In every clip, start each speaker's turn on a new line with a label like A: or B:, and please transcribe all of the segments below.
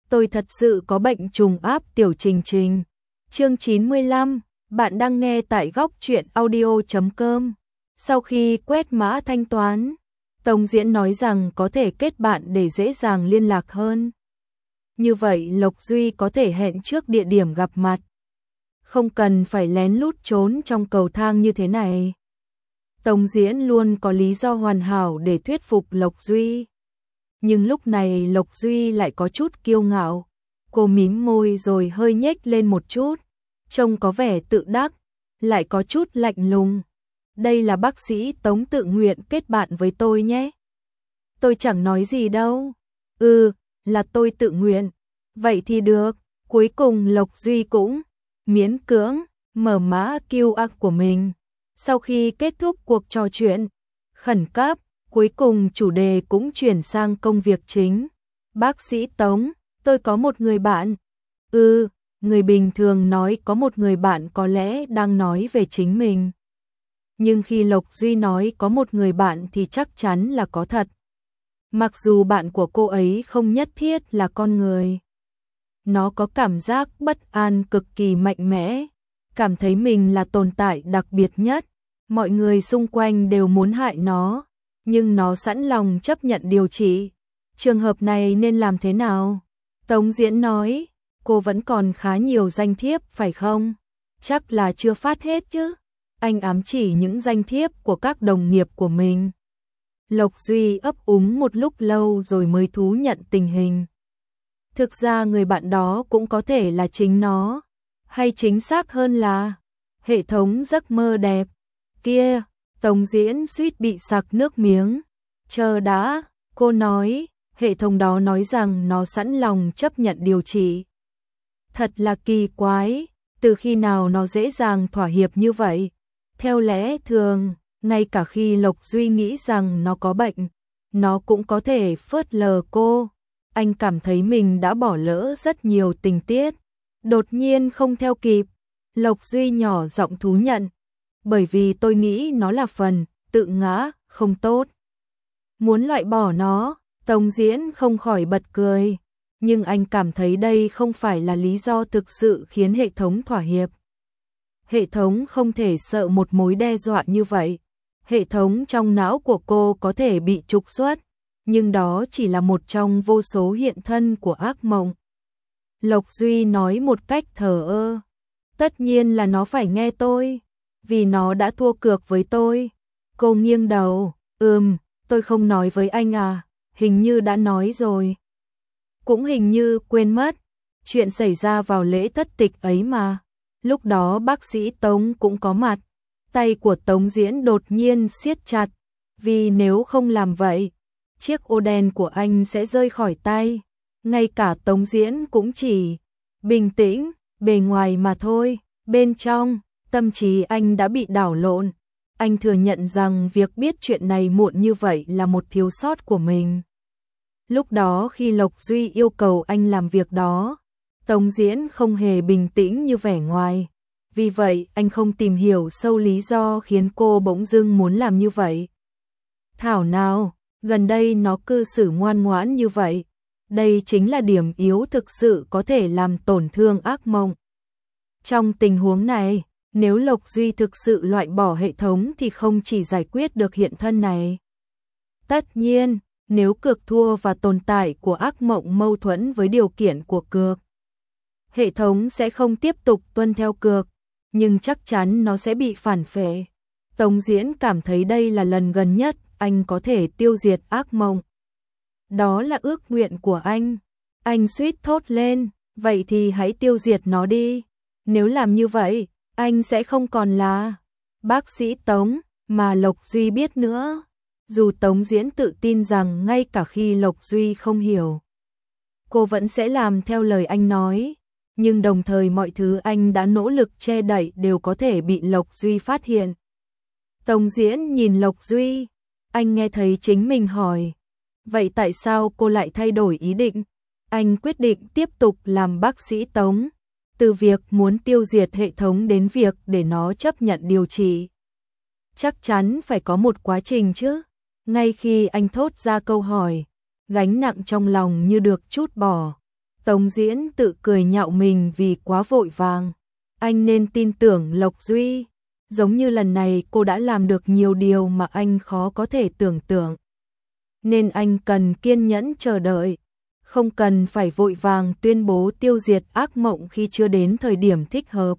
A: Tôi thật sự có bệnh trùng áp tiểu Trình Trình. Chương 95, bạn đang nghe tại góc truyện audio.com. Sau khi quét mã thanh toán, Tống Diễn nói rằng có thể kết bạn để dễ dàng liên lạc hơn. Như vậy Lộc Duy có thể hẹn trước địa điểm gặp mặt. Không cần phải lén lút trốn trong cầu thang như thế này. Tống Diễn luôn có lý do hoàn hảo để thuyết phục Lộc Duy. Nhưng lúc này Lộc Duy lại có chút kiêu ngạo. Cô mím môi rồi hơi nhếch lên một chút. Trông có vẻ tự đắc, lại có chút lạnh lùng. Đây là bác sĩ Tống tự nguyện kết bạn với tôi nhé. Tôi chẳng nói gì đâu. Là tôi tự nguyện. Vậy thì được. Cuối cùng Lộc Duy cũng miễn cưỡng mở mã QR của mình. Sau khi kết thúc cuộc trò chuyện khẩn cấp, cuối cùng chủ đề cũng chuyển sang công việc chính. Bác sĩ Tống, tôi có một người bạn. Người bình thường nói có một người bạn có lẽ đang nói về chính mình. Nhưng khi Lộc Duy nói có một người bạn thì chắc chắn là có thật. Mặc dù bạn của cô ấy không nhất thiết là con người. Nó có cảm giác bất an cực kỳ mạnh mẽ, cảm thấy mình là tồn tại đặc biệt nhất. Mọi người xung quanh đều muốn hại nó, nhưng nó sẵn lòng chấp nhận điều trị. Trường hợp này nên làm thế nào? Tống Diễn nói, cô vẫn còn khá nhiều danh thiếp phải không? Chắc là chưa phát hết chứ. Anh ám chỉ những danh thiếp của các đồng nghiệp của mình. Lộc Duy ấp úng một lúc lâu rồi mới thú nhận tình hình. Thực ra người bạn đó cũng có thể là chính nó, hay chính xác hơn là hệ thống giấc mơ đẹp. Kia, Tống Diễn suýt bị sặc nước miếng. Chờ đã, cô nói, hệ thống đó nói rằng nó sẵn lòng chấp nhận điều trị. Thật là kỳ quái, từ khi nào nó dễ dàng thỏa hiệp như vậy? Theo lẽ thường, ngay cả khi Lộc Duy nghĩ rằng nó có bệnh, nó cũng có thể phớt lờ cô. Anh cảm thấy mình đã bỏ lỡ rất nhiều tình tiết. Đột nhiên không theo kịp, Lộc Duy nhỏ giọng thú nhận. Bởi vì tôi nghĩ nó là phần tự ngã không tốt. Muốn loại bỏ nó, Tống Diễn không khỏi bật cười. Nhưng anh cảm thấy đây không phải là lý do thực sự khiến hệ thống thỏa hiệp. Hệ thống không thể sợ một mối đe dọa như vậy. Hệ thống trong não của cô có thể bị trục xuất, nhưng đó chỉ là một trong vô số hiện thân của ác mộng. Lộc Duy nói một cách thờ ơ. Tất nhiên là nó phải nghe tôi, vì nó đã thua cược với tôi. Cô nghiêng đầu, tôi không nói với anh à, hình như đã nói rồi. Cũng hình như quên mất, chuyện xảy ra vào lễ thất tịch ấy mà. Lúc đó bác sĩ Tống cũng có mặt. Tay của Tống Diễn đột nhiên siết chặt, vì nếu không làm vậy, chiếc ô đen của anh sẽ rơi khỏi tay. Ngay cả Tống Diễn cũng chỉ bình tĩnh, bề ngoài mà thôi, bên trong, tâm trí anh đã bị đảo lộn. Anh thừa nhận rằng việc biết chuyện này muộn như vậy là một thiếu sót của mình. Lúc đó khi Lộc Duy yêu cầu anh làm việc đó, Tống Diễn không hề bình tĩnh như vẻ ngoài. Vì vậy anh không tìm hiểu sâu lý do khiến cô bỗng dưng muốn làm như vậy. Thảo nào, gần đây nó cư xử ngoan ngoãn như vậy. Đây chính là điểm yếu thực sự có thể làm tổn thương ác mộng. Trong tình huống này, nếu Lộc Duy thực sự loại bỏ hệ thống thì không chỉ giải quyết được hiện thân này. Tất nhiên, nếu cược thua và tồn tại của ác mộng mâu thuẫn với điều kiện của cược, hệ thống sẽ không tiếp tục tuân theo cược, nhưng chắc chắn nó sẽ bị phản phệ. Tống Diễn cảm thấy đây là lần gần nhất anh có thể tiêu diệt ác mộng. Đó là ước nguyện của anh. Anh suýt thốt lên, vậy thì hãy tiêu diệt nó đi. Nếu làm như vậy, anh sẽ không còn là bác sĩ Tống mà Lộc Duy biết nữa. Dù Tống Diễn tự tin rằng ngay cả khi Lộc Duy không hiểu, cô vẫn sẽ làm theo lời anh nói. Nhưng đồng thời mọi thứ anh đã nỗ lực che đậy đều có thể bị Lộc Duy phát hiện. Tống Diễn nhìn Lộc Duy, anh nghe thấy chính mình hỏi. Vậy tại sao cô lại thay đổi ý định? Anh quyết định tiếp tục làm bác sĩ Tống. Từ việc muốn tiêu diệt hệ thống đến việc để nó chấp nhận điều trị. Chắc chắn phải có một quá trình chứ. Ngay khi anh thốt ra câu hỏi, gánh nặng trong lòng như được trút bỏ. Tống Diễn tự cười nhạo mình vì quá vội vàng. Anh nên tin tưởng Lộc Duy. Giống như lần này cô đã làm được nhiều điều mà anh khó có thể tưởng tượng. Nên anh cần kiên nhẫn chờ đợi. Không cần phải vội vàng tuyên bố tiêu diệt ác mộng khi chưa đến thời điểm thích hợp.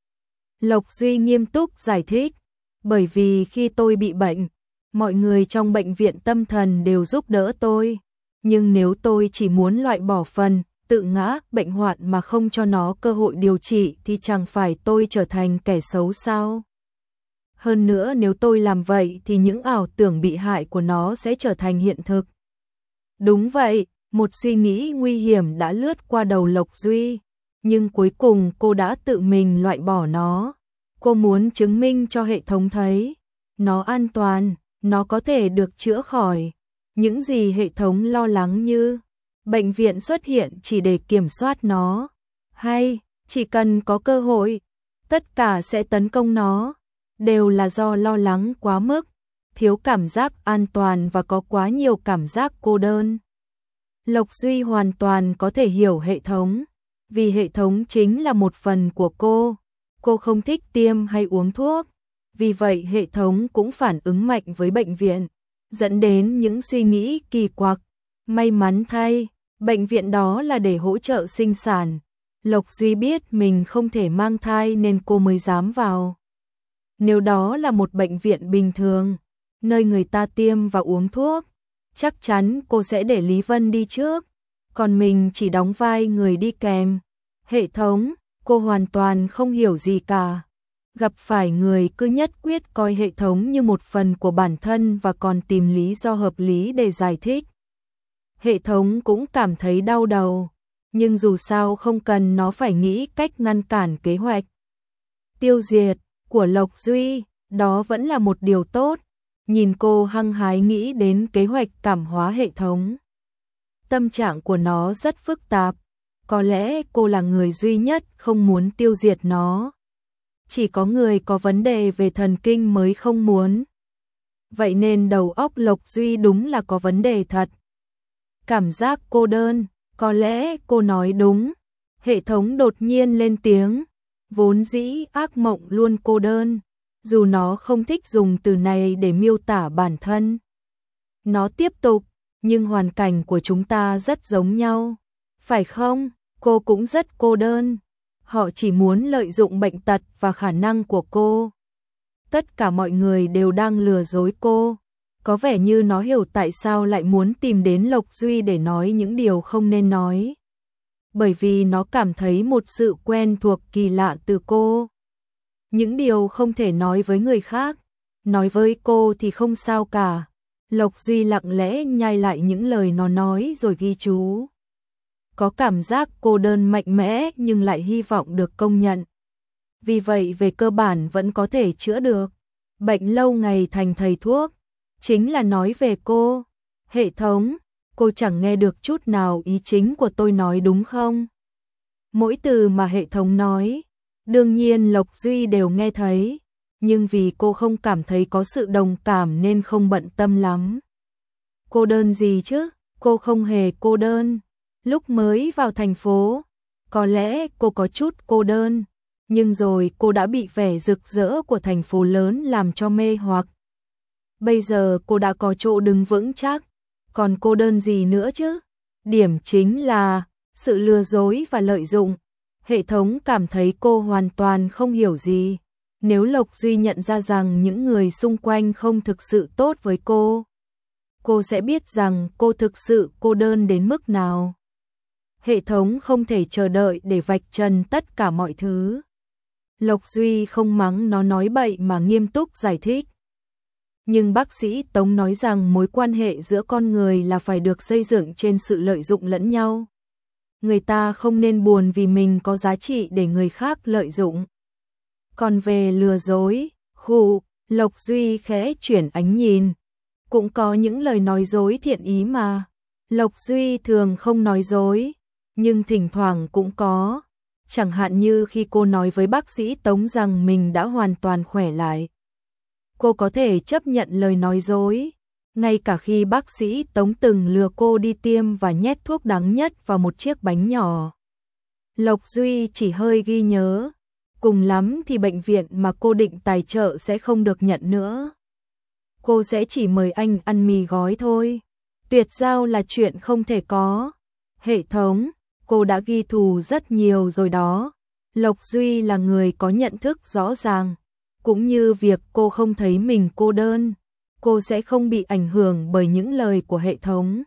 A: Lộc Duy nghiêm túc giải thích. Bởi vì khi tôi bị bệnh, mọi người trong bệnh viện tâm thần đều giúp đỡ tôi. Nhưng nếu tôi chỉ muốn loại bỏ phần tự ngã, bệnh hoạn mà không cho nó cơ hội điều trị thì chẳng phải tôi trở thành kẻ xấu sao? Hơn nữa nếu tôi làm vậy thì những ảo tưởng bị hại của nó sẽ trở thành hiện thực. Đúng vậy, một suy nghĩ nguy hiểm đã lướt qua đầu Lộc Duy, nhưng cuối cùng cô đã tự mình loại bỏ nó. Cô muốn chứng minh cho hệ thống thấy, nó an toàn, nó có thể được chữa khỏi. Những gì hệ thống lo lắng như bệnh viện xuất hiện chỉ để kiểm soát nó, hay chỉ cần có cơ hội, tất cả sẽ tấn công nó, đều là do lo lắng quá mức, thiếu cảm giác an toàn và có quá nhiều cảm giác cô đơn. Lộc Duy hoàn toàn có thể hiểu hệ thống, vì hệ thống chính là một phần của cô. Cô không thích tiêm hay uống thuốc, vì vậy hệ thống cũng phản ứng mạnh với bệnh viện, dẫn đến những suy nghĩ kỳ quặc. May mắn thay, bệnh viện đó là để hỗ trợ sinh sản. Lộc Duy biết mình không thể mang thai nên cô mới dám vào. Nếu đó là một bệnh viện bình thường, nơi người ta tiêm và uống thuốc, chắc chắn cô sẽ để Lý Vân đi trước, còn mình chỉ đóng vai người đi kèm. Hệ thống, cô hoàn toàn không hiểu gì cả. Gặp phải người cứ nhất quyết coi hệ thống như một phần của bản thân và còn tìm lý do hợp lý để giải thích. Hệ thống cũng cảm thấy đau đầu, nhưng dù sao không cần nó phải nghĩ cách ngăn cản kế hoạch tiêu diệt của Lộc Duy, đó vẫn là một điều tốt. Nhìn cô hăng hái nghĩ đến kế hoạch cảm hóa hệ thống. Tâm trạng của nó rất phức tạp, có lẽ cô là người duy nhất không muốn tiêu diệt nó. Chỉ có người có vấn đề về thần kinh mới không muốn. Vậy nên đầu óc Lộc Duy đúng là có vấn đề thật. Cảm giác cô đơn, có lẽ cô nói đúng. Hệ thống đột nhiên lên tiếng, vốn dĩ ác mộng luôn cô đơn, dù nó không thích dùng từ này để miêu tả bản thân. Nó tiếp tục, nhưng hoàn cảnh của chúng ta rất giống nhau, phải không? Cô cũng rất cô đơn. Họ chỉ muốn lợi dụng bệnh tật và khả năng của cô. Tất cả mọi người đều đang lừa dối cô. Có vẻ như nó hiểu tại sao lại muốn tìm đến Lộc Duy để nói những điều không nên nói. Bởi vì nó cảm thấy một sự quen thuộc kỳ lạ từ cô. Những điều không thể nói với người khác, nói với cô thì không sao cả. Lộc Duy lặng lẽ nhai lại những lời nó nói rồi ghi chú. Có cảm giác cô đơn mạnh mẽ nhưng lại hy vọng được công nhận. Vì vậy về cơ bản vẫn có thể chữa được. Bệnh lâu ngày thành thầy thuốc, chính là nói về cô. Hệ thống, cô chẳng nghe được chút nào ý chính của tôi nói đúng không? Mỗi từ mà hệ thống nói, đương nhiên Lộc Duy đều nghe thấy, nhưng vì cô không cảm thấy có sự đồng cảm nên không bận tâm lắm. Cô đơn gì chứ? Cô không hề cô đơn. Lúc mới vào thành phố, có lẽ cô có chút cô đơn, nhưng rồi cô đã bị vẻ rực rỡ của thành phố lớn làm cho mê hoặc. Bây giờ cô đã có chỗ đứng vững chắc, còn cô đơn gì nữa chứ? Điểm chính là sự lừa dối và lợi dụng. Hệ thống cảm thấy cô hoàn toàn không hiểu gì. Nếu Lộc Duy nhận ra rằng những người xung quanh không thực sự tốt với cô sẽ biết rằng cô thực sự cô đơn đến mức nào. Hệ thống không thể chờ đợi để vạch trần tất cả mọi thứ. Lộc Duy không mắng nó nói bậy mà nghiêm túc giải thích. Nhưng bác sĩ Tống nói rằng mối quan hệ giữa con người là phải được xây dựng trên sự lợi dụng lẫn nhau. Người ta không nên buồn vì mình có giá trị để người khác lợi dụng. Còn về lừa dối, Lộc Duy khẽ chuyển ánh nhìn. Cũng có những lời nói dối thiện ý mà. Lộc Duy thường không nói dối, nhưng thỉnh thoảng cũng có. Chẳng hạn như khi cô nói với bác sĩ Tống rằng mình đã hoàn toàn khỏe lại. Cô có thể chấp nhận lời nói dối, Ngay cả khi bác sĩ Tống từng lừa cô đi tiêm và nhét thuốc đắng nhất vào một chiếc bánh nhỏ, Lộc Duy chỉ hơi ghi nhớ, cùng lắm thì bệnh viện mà cô định tài trợ sẽ không được nhận nữa. Cô sẽ chỉ mời anh ăn mì gói thôi. Tuyệt giao là chuyện không thể có. Hệ thống, cô đã ghi thù rất nhiều rồi đó. Lộc Duy là người có nhận thức rõ ràng, cũng như việc cô không thấy mình cô đơn. Cô sẽ không bị ảnh hưởng bởi những lời của hệ thống.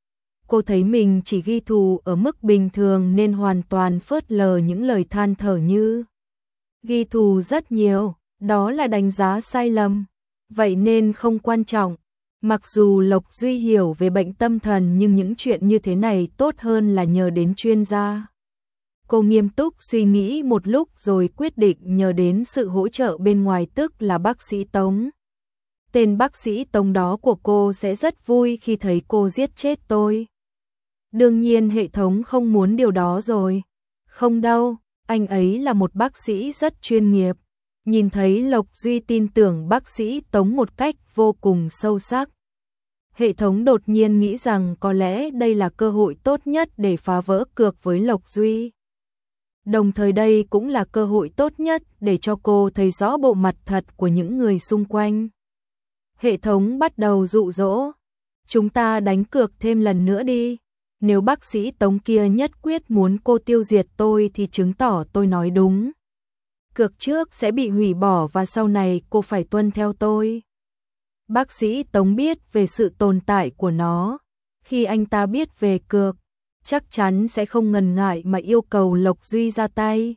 A: Cô thấy mình chỉ ghi thù ở mức bình thường nên hoàn toàn phớt lờ những lời than thở như ghi thù rất nhiều, đó là đánh giá sai lầm, vậy nên không quan trọng. Mặc dù Lộc Duy hiểu về bệnh tâm thần nhưng những chuyện như thế này tốt hơn là nhờ đến chuyên gia. Cô nghiêm túc suy nghĩ một lúc rồi quyết định nhờ đến sự hỗ trợ bên ngoài, tức là bác sĩ Tống. Tên bác sĩ Tống đó của cô sẽ rất vui khi thấy cô giết chết tôi. Đương nhiên hệ thống không muốn điều đó rồi. Không đâu, anh ấy là một bác sĩ rất chuyên nghiệp. Nhìn thấy Lộc Duy tin tưởng bác sĩ Tống một cách vô cùng sâu sắc. Hệ thống đột nhiên nghĩ rằng có lẽ đây là cơ hội tốt nhất để phá vỡ cược với Lộc Duy. Đồng thời đây cũng là cơ hội tốt nhất để cho cô thấy rõ bộ mặt thật của những người xung quanh. Hệ thống bắt đầu dụ dỗ. Chúng ta đánh cược thêm lần nữa đi. Nếu bác sĩ Tống kia nhất quyết muốn cô tiêu diệt tôi thì chứng tỏ tôi nói đúng. Cược trước sẽ bị hủy bỏ và sau này cô phải tuân theo tôi. Bác sĩ Tống biết về sự tồn tại của nó. Khi anh ta biết về cược, chắc chắn sẽ không ngần ngại mà yêu cầu Lộc Duy ra tay.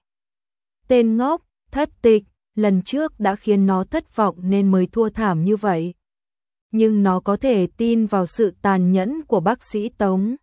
A: Tên ngốc, thất tịch, lần trước đã khiến nó thất vọng nên mới thua thảm như vậy. Nhưng nó có thể tin vào sự tàn nhẫn của bác sĩ Tống.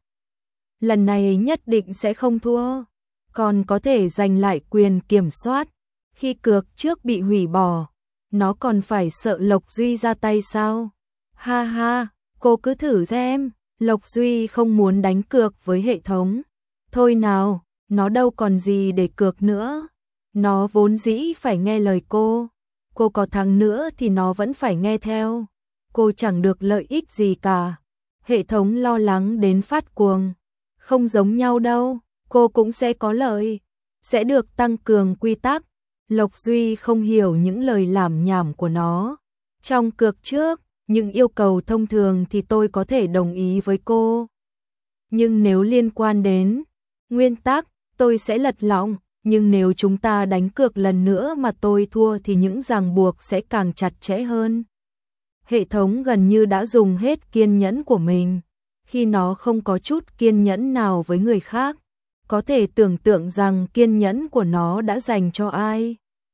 A: Lần này nhất định sẽ không thua, còn có thể giành lại quyền kiểm soát. Khi cược trước bị hủy bỏ, nó còn phải sợ Lộc Duy ra tay sao? Ha ha, cô cứ thử xem. Lộc Duy không muốn đánh cược với hệ thống. Thôi nào, nó đâu còn gì để cược nữa. Nó vốn dĩ phải nghe lời cô. Cô có thắng nữa thì nó vẫn phải nghe theo. Cô chẳng được lợi ích gì cả. Hệ thống lo lắng đến phát cuồng. Không giống nhau đâu, cô cũng sẽ có lợi. Sẽ được tăng cường quy tắc. Lộc Duy không hiểu những lời lảm nhảm của nó. Trong cược trước, những yêu cầu thông thường thì tôi có thể đồng ý với cô. Nhưng nếu liên quan đến nguyên tắc, tôi sẽ lật lọng. Nhưng nếu chúng ta đánh cược lần nữa mà tôi thua thì những ràng buộc sẽ càng chặt chẽ hơn. Hệ thống gần như đã dùng hết kiên nhẫn của mình. Khi nó không có chút kiên nhẫn nào với người khác, có thể tưởng tượng rằng kiên nhẫn của nó đã dành cho ai.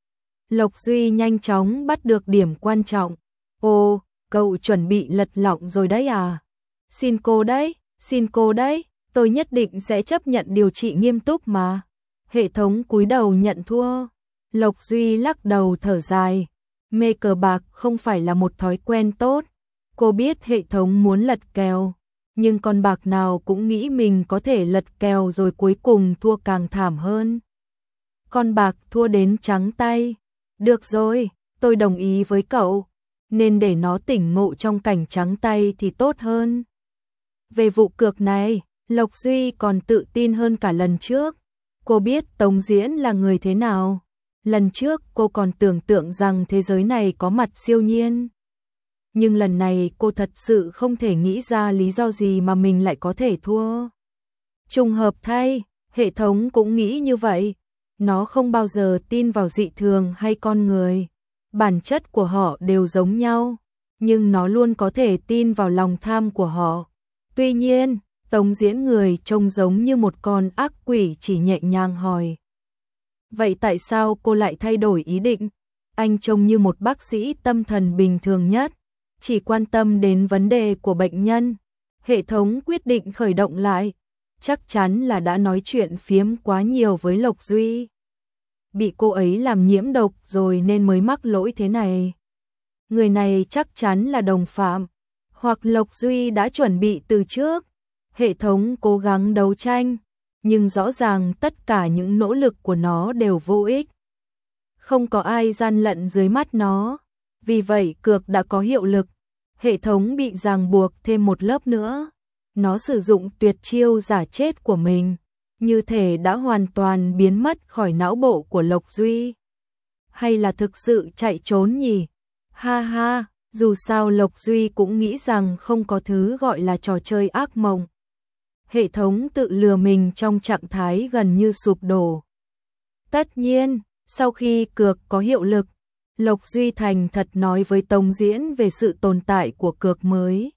A: Lộc Duy nhanh chóng bắt được điểm quan trọng. Ồ, cậu chuẩn bị lật lọng rồi đấy à? Xin cô đấy, tôi nhất định sẽ chấp nhận điều trị nghiêm túc mà. Hệ thống cúi đầu nhận thua. Lộc Duy lắc đầu thở dài. Mê cờ bạc không phải là một thói quen tốt. Cô biết hệ thống muốn lật kèo, nhưng con bạc nào cũng nghĩ mình có thể lật kèo rồi cuối cùng thua càng thảm hơn. Con bạc thua đến trắng tay. Được rồi, tôi đồng ý với cậu, nên để nó tỉnh ngộ trong cảnh trắng tay thì tốt hơn. Về vụ cược này, Lộc Duy còn tự tin hơn cả lần trước. Cô biết Tống Diễn là người thế nào. Lần trước cô còn tưởng tượng rằng thế giới này có mặt siêu nhiên. Nhưng lần này cô thật sự không thể nghĩ ra lý do gì mà mình lại có thể thua. Trùng hợp thay, hệ thống cũng nghĩ như vậy. Nó không bao giờ tin vào dị thường hay con người. Bản chất của họ đều giống nhau, nhưng nó luôn có thể tin vào lòng tham của họ. Tuy nhiên, Tống Diễn người trông giống như một con ác quỷ chỉ nhẹ nhàng hỏi. Vậy tại sao cô lại thay đổi ý định? Anh trông như một bác sĩ tâm thần bình thường nhất, chỉ quan tâm đến vấn đề của bệnh nhân. Hệ thống quyết định khởi động lại. Chắc chắn là đã nói chuyện phiếm quá nhiều với Lộc Duy. Bị cô ấy làm nhiễm độc rồi nên mới mắc lỗi thế này. Người này chắc chắn là đồng phạm, hoặc Lộc Duy đã chuẩn bị từ trước. Hệ thống cố gắng đấu tranh, nhưng rõ ràng tất cả những nỗ lực của nó đều vô ích. Không có ai gian lận dưới mắt nó, vì vậy cược đã có hiệu lực. Hệ thống bị ràng buộc thêm một lớp nữa. Nó sử dụng tuyệt chiêu giả chết của mình, như thể đã hoàn toàn biến mất khỏi não bộ của Lộc Duy. Hay là thực sự chạy trốn nhỉ? Ha ha, dù sao Lộc Duy cũng nghĩ rằng không có thứ gọi là trò chơi ác mộng. Hệ thống tự lừa mình trong trạng thái gần như sụp đổ. Tất nhiên, sau khi cược có hiệu lực, Lộc Duy thành thật nói với Tống Diễn về sự tồn tại của cược mới.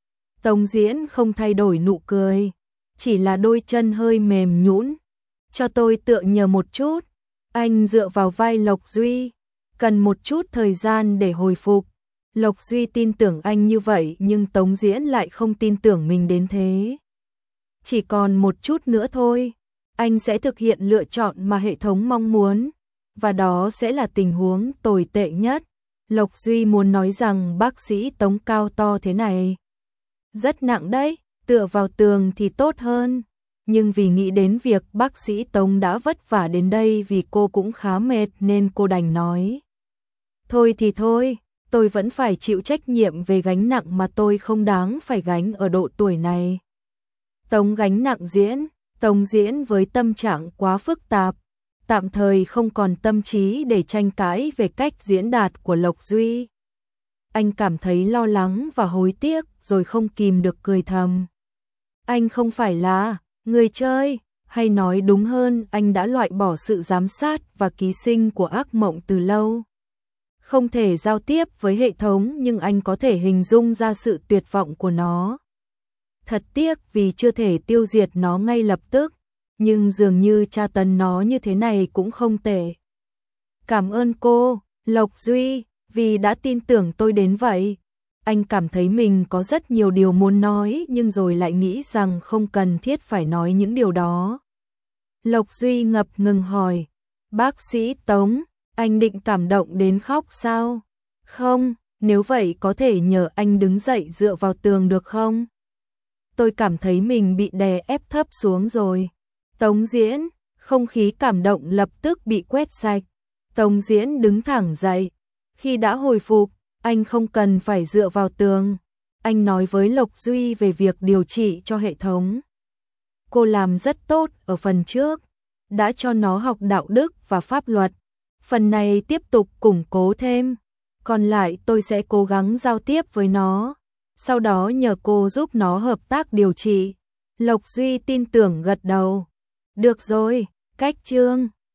A: Tống Diễn không thay đổi nụ cười, chỉ là đôi chân hơi mềm nhũn. Cho tôi tựa nhờ một chút. Anh dựa vào vai Lộc Duy, cần một chút thời gian để hồi phục. Lộc Duy tin tưởng anh như vậy nhưng Tống Diễn lại không tin tưởng mình đến thế. Chỉ còn một chút nữa thôi, anh sẽ thực hiện lựa chọn mà hệ thống mong muốn, và đó sẽ là tình huống tồi tệ nhất. Lộc Duy muốn nói rằng bác sĩ Tống cao to thế này rất nặng đấy, tựa vào tường thì tốt hơn. Nhưng vì nghĩ đến việc bác sĩ Tống đã vất vả đến đây vì cô cũng khá mệt nên cô đành nói. Thôi thì thôi, tôi vẫn phải chịu trách nhiệm về gánh nặng mà tôi không đáng phải gánh ở độ tuổi này. Tống gánh nặng Diễn, Tống Diễn với tâm trạng quá phức tạp, tạm thời không còn tâm trí để tranh cãi về cách diễn đạt của Lộc Duy. Anh cảm thấy lo lắng và hối tiếc rồi không kìm được cười thầm. Anh không phải là người chơi, hay nói đúng hơn anh đã loại bỏ sự giám sát và ký sinh của ác mộng từ lâu. Không thể giao tiếp với hệ thống nhưng anh có thể hình dung ra sự tuyệt vọng của nó. Thật tiếc vì chưa thể tiêu diệt nó ngay lập tức, nhưng dường như tra tấn nó như thế này cũng không tệ. Cảm ơn cô, Lộc Duy, vì đã tin tưởng tôi đến vậy. Anh cảm thấy mình có rất nhiều điều muốn nói nhưng rồi lại nghĩ rằng không cần thiết phải nói những điều đó. Lộc Duy ngập ngừng hỏi, bác sĩ Tống, anh định cảm động đến khóc sao? Không, nếu vậy có thể nhờ anh đứng dậy dựa vào tường được không? Tôi cảm thấy mình bị đè ép thấp xuống rồi. Tống Diễn, không khí cảm động lập tức bị quét sạch. Tống Diễn đứng thẳng dậy. Khi đã hồi phục, anh không cần phải dựa vào tường. Anh nói với Lộc Duy về việc điều trị cho hệ thống. Cô làm rất tốt ở phần trước, đã cho nó học đạo đức và pháp luật. Phần này tiếp tục củng cố thêm. Còn lại tôi sẽ cố gắng giao tiếp với nó. Sau đó nhờ cô giúp nó hợp tác điều trị. Lộc Duy tin tưởng gật đầu. Được rồi, cách chương.